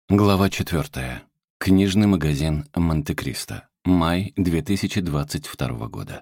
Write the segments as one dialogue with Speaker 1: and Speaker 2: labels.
Speaker 1: Глава 4. Книжный магазин «Монте-Кристо». Май 2022 года.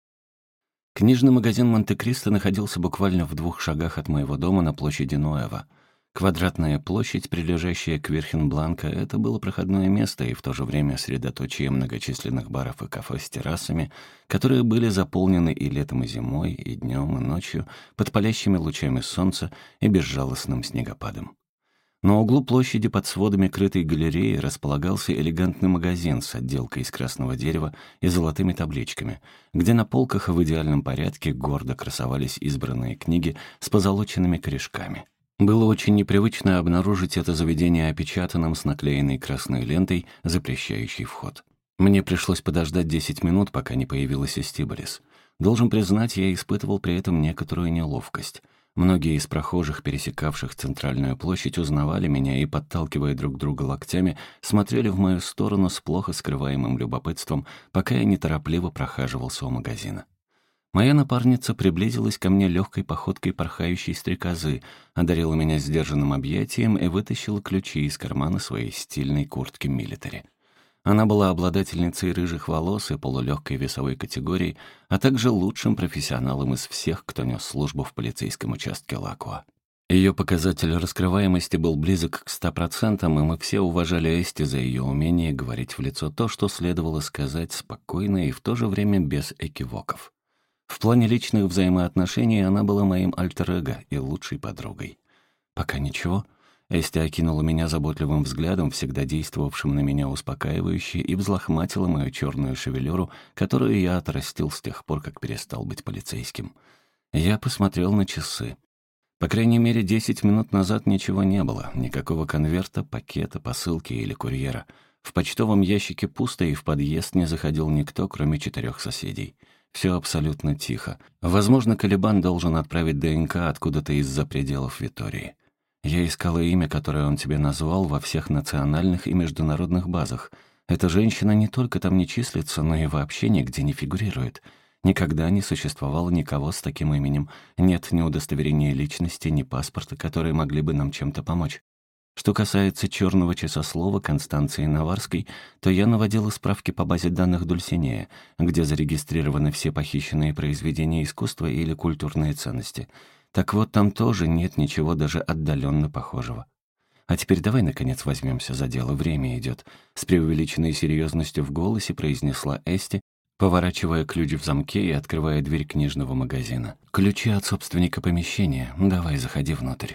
Speaker 1: Книжный магазин «Монте-Кристо» находился буквально в 2 шагах от моего дома на площади Нуэва. Квадратная площадь, прилежащая к Верхенбланко, это было проходное место и в то же время средоточие многочисленных баров и кафе с террасами, которые были заполнены и летом, и зимой, и днем, и ночью, под палящими лучами солнца и безжалостным снегопадом. На углу площади под сводами крытой галереи располагался элегантный магазин с отделкой из красного дерева и золотыми табличками, где на полках в идеальном порядке гордо красовались избранные книги с позолоченными корешками. Было очень непривычно обнаружить это заведение опечатанным с наклеенной красной лентой, запрещающей вход. Мне пришлось подождать 10 минут, пока не появилась Эстибалис. Должен признать, я испытывал при этом некоторую неловкость. Многие из прохожих, пересекавших центральную площадь, узнавали меня и, подталкивая друг друга локтями, смотрели в мою сторону с плохо скрываемым любопытством, пока я неторопливо прохаживался у магазина. Моя напарница приблизилась ко мне легкой походкой порхающей стрекозы, одарила меня сдержанным объятием и вытащила ключи из кармана своей стильной куртки милитари. Она была обладательницей рыжих волос и полулегкой весовой категории, а также лучшим профессионалом из всех, кто нес службу в полицейском участке Лакуа. Ее показатель раскрываемости был близок к 100%, и мы все уважали Эсти за ее умение говорить в лицо то, что следовало сказать спокойно и в то же время без экивоков. В плане личных взаимоотношений она была моим альтер-эго и лучшей подругой. Пока ничего. Эсти окинула меня заботливым взглядом, всегда действовавшим на меня успокаивающе, и взлохматила мою черную шевелюру, которую я отрастил с тех пор, как перестал быть полицейским. Я посмотрел на часы. По крайней мере, 10 минут назад ничего не было. Никакого конверта, пакета, посылки или курьера. В почтовом ящике пусто, и в подъезд не заходил никто, кроме 4 соседей. Все абсолютно тихо. Возможно, Калибан должен отправить ДНК откуда-то из-за пределов Витории. Я искала имя, которое он тебе назвал, во всех национальных и международных базах. Эта женщина не только там не числится, но и вообще нигде не фигурирует. Никогда не существовало никого с таким именем. Нет ни удостоверения личности, ни паспорта, которые могли бы нам чем-то помочь. Что касается черного часослова Констанции Наварской, то я наводила справки по базе данных Дульсинея, где зарегистрированы все похищенные произведения искусства или культурные ценности. Так вот, там тоже нет ничего даже отдаленно похожего. А теперь давай, наконец, возьмемся за дело, время идет. С преувеличенной серьезностью в голосе произнесла Эсти, поворачивая ключ в замке и открывая дверь книжного магазина. «Ключи от собственника помещения. Давай, заходи внутрь».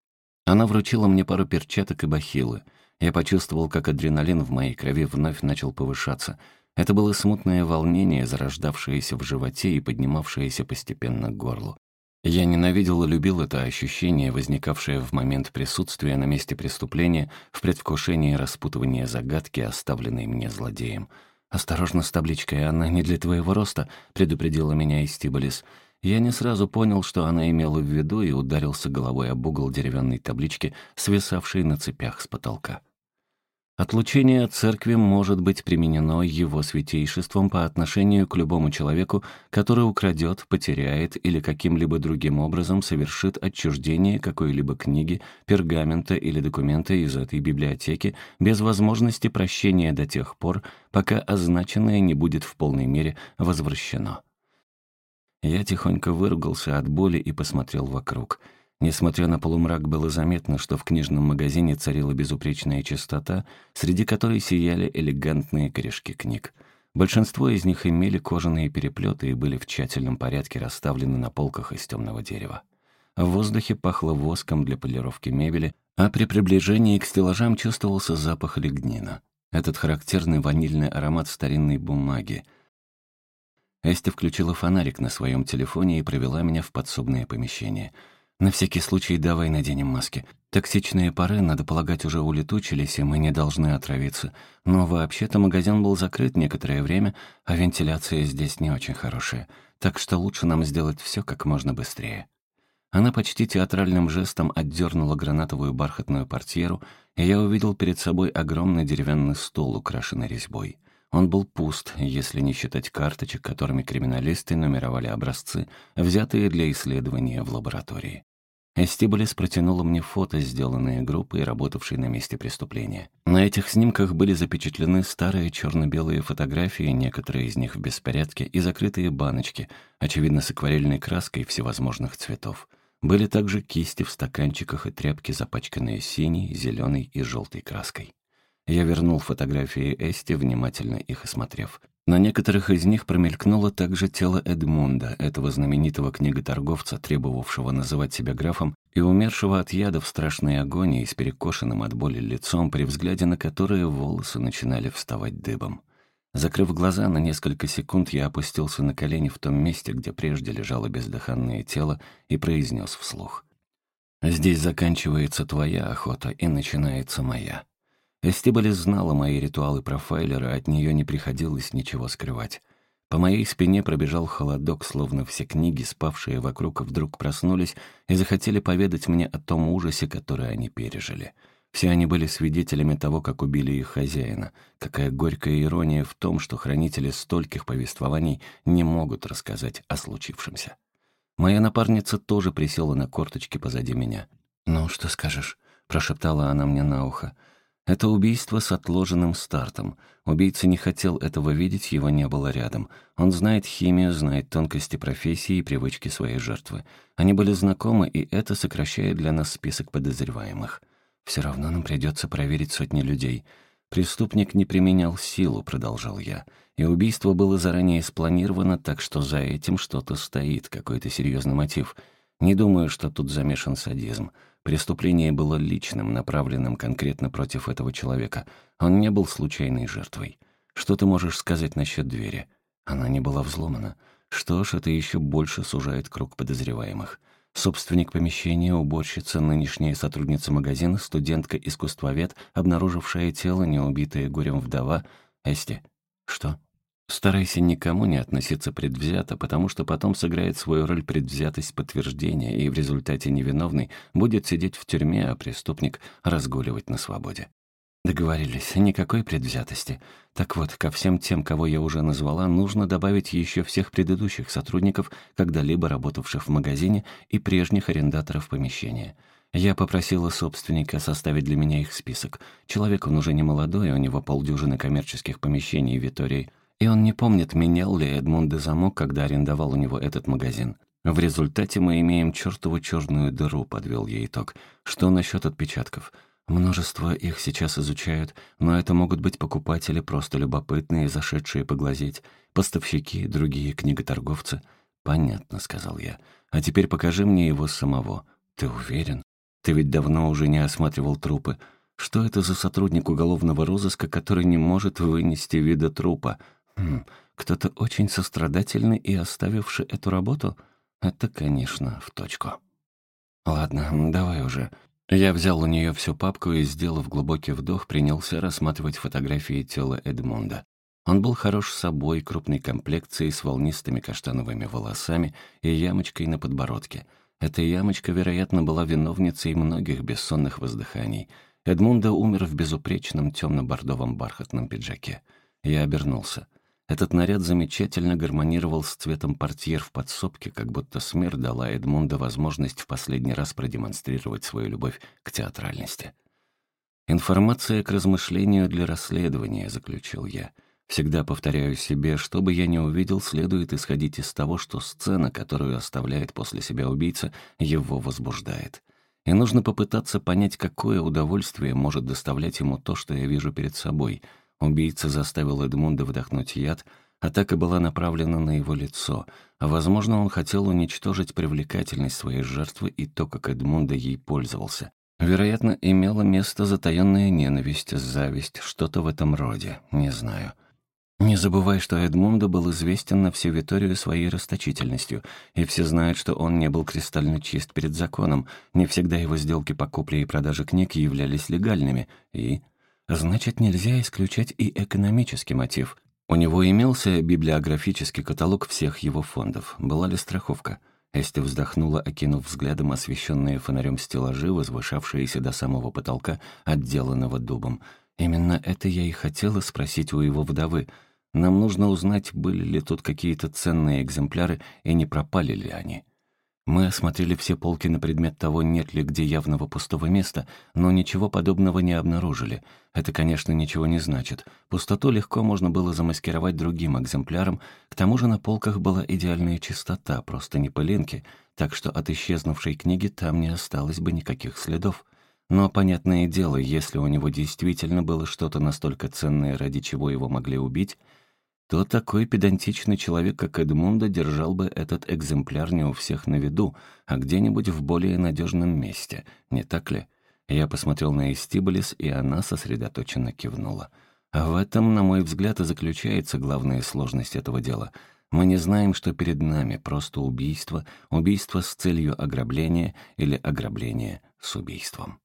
Speaker 1: Она вручила мне пару перчаток и бахилы. Я почувствовал, как адреналин в моей крови вновь начал повышаться. Это было смутное волнение, зарождавшееся в животе и поднимавшееся постепенно к горлу. Я ненавидел и любил это ощущение, возникавшее в момент присутствия на месте преступления, в предвкушении распутывания загадки, оставленной мне злодеем. «Осторожно с табличкой, она не для твоего роста», — предупредила меня Эстибалис. Я не сразу понял, что она имела в виду, и ударился головой об угол деревянной таблички, свисавшей на цепях с потолка. Отлучение от церкви может быть применено его святейшеством по отношению к любому человеку, который украдет, потеряет или каким-либо другим образом совершит отчуждение какой-либо книги, пергамента или документа из этой библиотеки без возможности прощения до тех пор, пока означенное не будет в полной мере возвращено. Я тихонько выругался от боли и посмотрел вокруг. Несмотря на полумрак, было заметно, что в книжном магазине царила безупречная чистота, среди которой сияли элегантные корешки книг. Большинство из них имели кожаные переплеты и были в тщательном порядке расставлены на полках из темного дерева. В воздухе пахло воском для полировки мебели, а при приближении к стеллажам чувствовался запах лигнина. Этот характерный ванильный аромат старинной бумаги. Эсти включила фонарик на своем телефоне и провела меня в подсобное помещение. «На всякий случай давай наденем маски. Токсичные пары, надо полагать, уже улетучились, и мы не должны отравиться. Но вообще-то магазин был закрыт некоторое время, а вентиляция здесь не очень хорошая. Так что лучше нам сделать все как можно быстрее». Она почти театральным жестом отдернула гранатовую бархатную портьеру, и я увидел перед собой огромный деревянный стол, украшенный резьбой. Он был пуст, если не считать карточек, которыми криминалисты нумеровали образцы, взятые для исследования в лаборатории. Эстибалис протянула мне фото, сделанные группой, работавшей на месте преступления. На этих снимках были запечатлены старые черно-белые фотографии, некоторые из них в беспорядке, и закрытые баночки, очевидно, с акварельной краской всевозможных цветов. Были также кисти в стаканчиках и тряпки, запачканные синей, зеленой и желтой краской. Я вернул фотографии Эсти, внимательно их осмотрев. На некоторых из них промелькнуло также тело Эдмунда, этого знаменитого книготорговца, требовавшего называть себя графом, и умершего от яда в страшной агонии с перекошенным от боли лицом, при взгляде на которое волосы начинали вставать дыбом. Закрыв глаза, на несколько секунд я опустился на колени в том месте, где прежде лежало бездыханное тело, и произнес вслух: «Здесь заканчивается твоя охота и начинается моя». Эстибалис знала мои ритуалы профайлера, от нее не приходилось ничего скрывать. По моей спине пробежал холодок, словно все книги, спавшие вокруг, вдруг проснулись и захотели поведать мне о том ужасе, который они пережили. Все они были свидетелями того, как убили их хозяина. Какая горькая ирония в том, что хранители стольких повествований не могут рассказать о случившемся. Моя напарница тоже присела на корточки позади меня. «Ну, что скажешь?» — прошептала она мне на ухо. «Это убийство с отложенным стартом. Убийца не хотел этого видеть, его не было рядом. Он знает химию, знает тонкости профессии и привычки своей жертвы. Они были знакомы, и это сокращает для нас список подозреваемых. Все равно нам придется проверить сотни людей. Преступник не применял силу», — продолжал я. «И убийство было заранее спланировано, так что за этим что-то стоит, какой-то серьезный мотив. Не думаю, что тут замешан садизм. Преступление было личным, направленным конкретно против этого человека. Он не был случайной жертвой. Что ты можешь сказать насчет двери? Она не была взломана. Что ж, это еще больше сужает круг подозреваемых. Собственник помещения, уборщица, нынешняя сотрудница магазина, студентка-искусствовед, обнаружившая тело, неубитая горем вдова. Эсти, что? Старайся никому не относиться предвзято, потому что потом сыграет свою роль предвзятость подтверждения, и в результате невиновный будет сидеть в тюрьме, а преступник разгуливать на свободе. Договорились, никакой предвзятости. Так вот, ко всем тем, кого я уже назвала, нужно добавить еще всех предыдущих сотрудников, когда-либо работавших в магазине, и прежних арендаторов помещения. Я попросила собственника составить для меня их список. Человек он уже не молодой, у него полдюжины коммерческих помещений в Витории, и он не помнит, менял ли Эдмунд замок, когда арендовал у него этот магазин. В результате мы имеем чертову черную дыру, подвел я итог. Что насчет отпечатков? Множество их сейчас изучают, но это могут быть покупатели, просто любопытные, зашедшие поглазеть, поставщики, другие книготорговцы. «Понятно», — сказал я. «А теперь покажи мне его самого». «Ты уверен? Ты ведь давно уже не осматривал трупы. Что это за сотрудник уголовного розыска, который не может вынести вида трупа? Кто-то очень сострадательный и оставивший эту работу? Это, конечно, в точку». «Ладно, давай уже». Я взял у нее всю папку и, сделав глубокий вдох, принялся рассматривать фотографии тела Эдмунда. Он был хорош собой, крупной комплекцией, с волнистыми каштановыми волосами и ямочкой на подбородке. Эта ямочка, вероятно, была виновницей многих бессонных воздыханий. Эдмунда умер в безупречном темно-бордовом бархатном пиджаке. Я обернулся. Этот наряд замечательно гармонировал с цветом портьер в подсобке, как будто смерть дала Эдмунда возможность в последний раз продемонстрировать свою любовь к театральности. «Информация к размышлению для расследования», — заключил я. «Всегда повторяю себе, что бы я ни увидел, следует исходить из того, что сцена, которую оставляет после себя убийца, его возбуждает. И нужно попытаться понять, какое удовольствие может доставлять ему то, что я вижу перед собой». Убийца заставил Эдмунда вдохнуть яд, атака была направлена на его лицо, а, возможно, он хотел уничтожить привлекательность своей жертвы и то, как Эдмунда ей пользовался. Вероятно, имела место затаённая ненависть, зависть, что-то в этом роде, не знаю. Не забывай, что Эдмунда был известен на всю Виторию своей расточительностью, и все знают, что он не был кристально чист перед законом, не всегда его сделки по купле и продаже книг являлись легальными, и... Значит, нельзя исключать и экономический мотив. У него имелся библиографический каталог всех его фондов. Была ли страховка? Эсти вздохнула, окинув взглядом освещенные фонарем стеллажи, возвышавшиеся до самого потолка, отделанного дубом. Именно это я и хотела спросить у его вдовы. Нам нужно узнать, были ли тут какие-то ценные экземпляры и не пропали ли они. Мы осмотрели все полки на предмет того, нет ли где явного пустого места, но ничего подобного не обнаружили. Это, конечно, ничего не значит. Пустоту легко можно было замаскировать другим экземпляром, к тому же на полках была идеальная чистота, просто не пылинки, так что от исчезнувшей книги там не осталось бы никаких следов. Но, понятное дело, если у него действительно было что-то настолько ценное, ради чего его могли убить, то такой педантичный человек, как Эдмундо, держал бы этот экземпляр не у всех на виду, а где-нибудь в более надежном месте, не так ли? Я посмотрел на Эстибалис, и она сосредоточенно кивнула. А в этом, на мой взгляд, и заключается главная сложность этого дела. Мы не знаем, что перед нами просто убийство, убийство с целью ограбления или ограбление с убийством.